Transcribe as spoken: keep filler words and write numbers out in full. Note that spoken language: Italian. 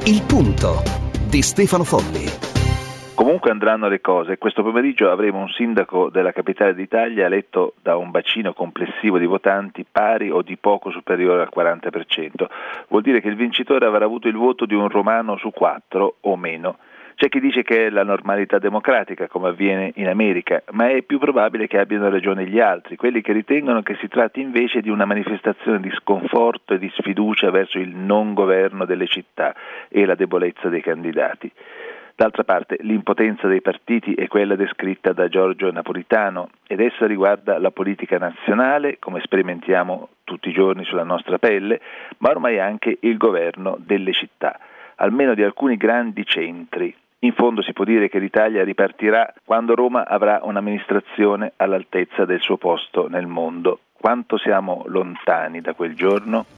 Il Punto di Stefano Folli. Comunque andranno le cose. Questo pomeriggio avremo un sindaco della capitale d'Italia eletto da un bacino complessivo di votanti pari o di poco superiore al quaranta per cento. Vuol dire che il vincitore avrà avuto il voto di un romano su quattro o meno. C'è chi dice che è la normalità democratica, come avviene in America, ma è più probabile che abbiano ragione gli altri, quelli che ritengono che si tratti invece di una manifestazione di sconforto e di sfiducia verso il non governo delle città e la debolezza dei candidati. D'altra parte, l'impotenza dei partiti è quella descritta da Giorgio Napolitano ed essa riguarda la politica nazionale, come sperimentiamo tutti i giorni sulla nostra pelle, ma ormai anche il governo delle città, almeno di alcuni grandi centri. In fondo si può dire che l'Italia ripartirà quando Roma avrà un'amministrazione all'altezza del suo posto nel mondo. Quanto siamo lontani da quel giorno?